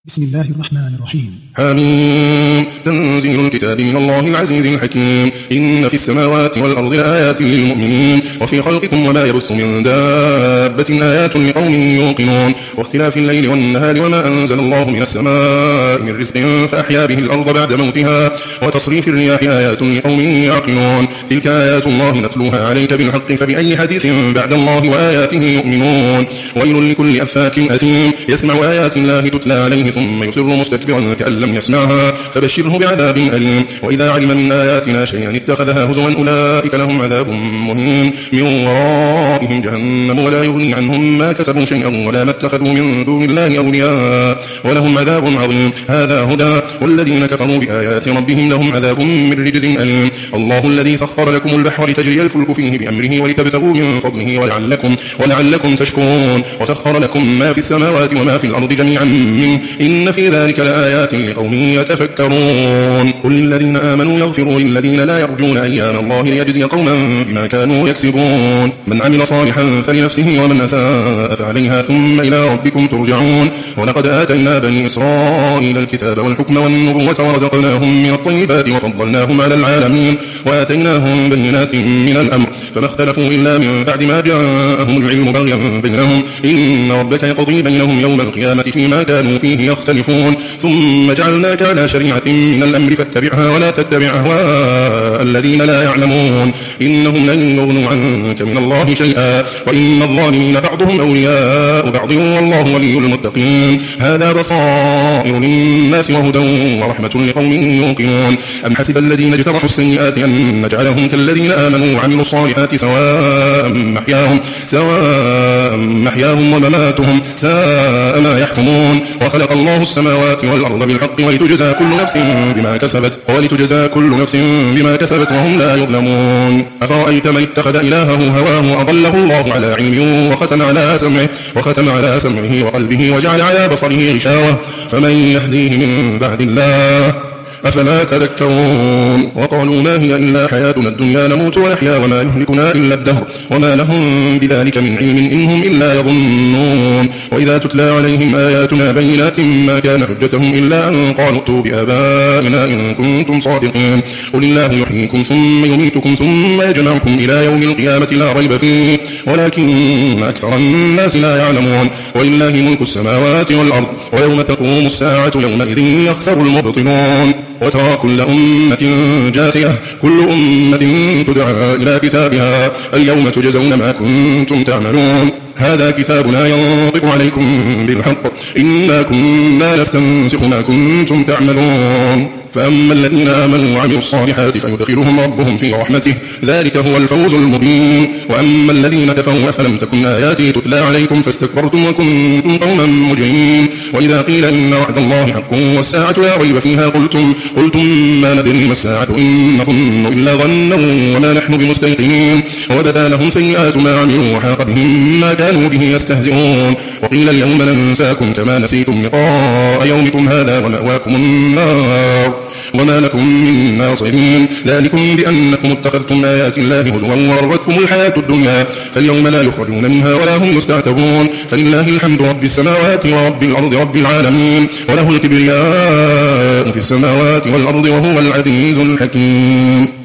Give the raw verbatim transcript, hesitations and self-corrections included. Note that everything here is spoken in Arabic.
بسم الله الرحمن الرحيم. حميم. تنزيل الكتاب من الله العزيز الحكيم. إن في السماوات والأرض لآيات للمؤمنين وفي خلقكم وما يبث من دابة آيات لقوم يوقنون واختلاف الليل والنهار وما أنزل الله من السماء من رزق فأحيا به الأرض بعد موتها وتصريف الرياح آيات لقوم يعقلون تلك آيات الله نتلوها عليك بالحق فبأي حديث بعد الله وآياته يؤمنون. ويل لكل أفاك أثيم يسمع آيات الله تتلى عليه ثم يصر مستكبرا كأن لم يسمعها فبشره بعذاب أليم. وإذا علم من آياتنا شيئا اتخذها هزوا أولئك لهم عذاب مهين من ورائهم جهنم ولا يغني عنهم ما كسبوا شيئا ولا ما اتخذوا من دون الله أولياء ولهم عذاب عظيم. هذا هدى والذين كفروا بآيات ربهم لهم عذاب من رجز أليم. الله الذي سخر لكم البحر لتجري الفلك فيه بأمره ولتبتغوا من فضله ولعلكم, ولعلكم تشكرون وسخر لكم ما في السماوات وما في الأرض جميعا منه إن في ذلك لآيات لقوم يتفكرون. قل للذين آمنوا يغفروا للذين لا يرجون أيام الله ليجزي قوما بما كانوا يكسبون. من عمل صالحا فلنفسه ومن أساء فعليها ثم إلى ربكم ترجعون. ولقد آتينا بني إسرائيل الكتاب والحكم والنبوة ورزقناهم من الطيبات وفضلناهم على العالمين وآتيناهم بينات من الأمر فما اختلفوا إلا من بعد ما جاءهم العلم بغيا بينهم إن ربك يقضي بينهم يوم القيامة فيما كانوا فيه يختلفون. ثم جعلناك على شريعة من الأمر فاتبعها ولا تتبع أهواء الذين لا يعلمون إنهم لن يغنوا عنك من الله شيئا وإن الظالمين بعضهم أولياء بعض والله ولي المتقين. هذا بصائر للناس وهدى ورحمة لقوم يوقنون. أم حسب الذين اجترحوا السيئات أن نجعلهم كالذين آمنوا وعملوا الصالحات سواء محياهم, سواء محياهم ومماتهم ساء ما يحكمون. وخلق الله السماوات والأرض بالحق ولتجزى كل نفس بما كسبت ولتجزى كل نفس بما كسبت وهم لا يظلمون. أفرأيت من اتخذ إلهه هواه أضله الله على علم وختم على سمعه وختم على سمعه وقلبه وجعل على بصره غشاوة فمن يهديه من بعد الله أفلا تذكرون. وقالوا ما هي إلا حياتنا الدنيا نموت ونحيا وما يهلكنا إلا الدهر وما لهم بذلك من علم إنهم إلا يظنون. وإذا تتلى عليهم آياتنا بينات ما كان حجتهم إلا أن قالوا ائتوا بآبائنا إن كنتم صادقين. قل الله يحييكم ثم يميتكم ثم يجمعكم إلى يوم القيامة لا ريب فيه ولكن أكثر الناس لا يعلمون. ولله ملك السماوات والأرض ويوم تقوم الساعة يومئذ يخسر المبطلون. وترى كل أمة جاثية كل أمة تدعى إلى كتابها اليوم تجزون ما كنتم تعملون. هذا كتابنا ينطق عليكم بالحق إنا كنا نستنسخ ما كنتم تعملون. فأما الذين آمنوا وعملوا الصالحات فيدخلهم ربهم في رحمته ذلك هو الفوز المبين. وأما الذين كفروا أفلم تكن آياتي تتلى عليكم فاستكبرتم وكنتم قوما مجرمين. وإذا قيل إن وعد الله حق والساعة لا ريب فيها قلتم, قلتم ما ندري ما الساعة إن نظن إلا ظنا وما نحن بمستيقنين. وبدا لهم سيئات ما عملوا وحاق بهم ما كانوا به يستهزئون. وقيل اليوم ننساكم كما نسيتم لقاء يومكم هذا ومأواكم النار وما لكم من ناصرين. ذلكم بأنكم اتخذتم آيات الله هزوا وغرتكم الحياة الدنيا فاليوم لا يخرجون منها ولا هم يستعتبون. فلله الحمد رب السماوات ورب الأرض رب العالمين وله الكبرياء في السماوات والأرض وهو العزيز الحكيم.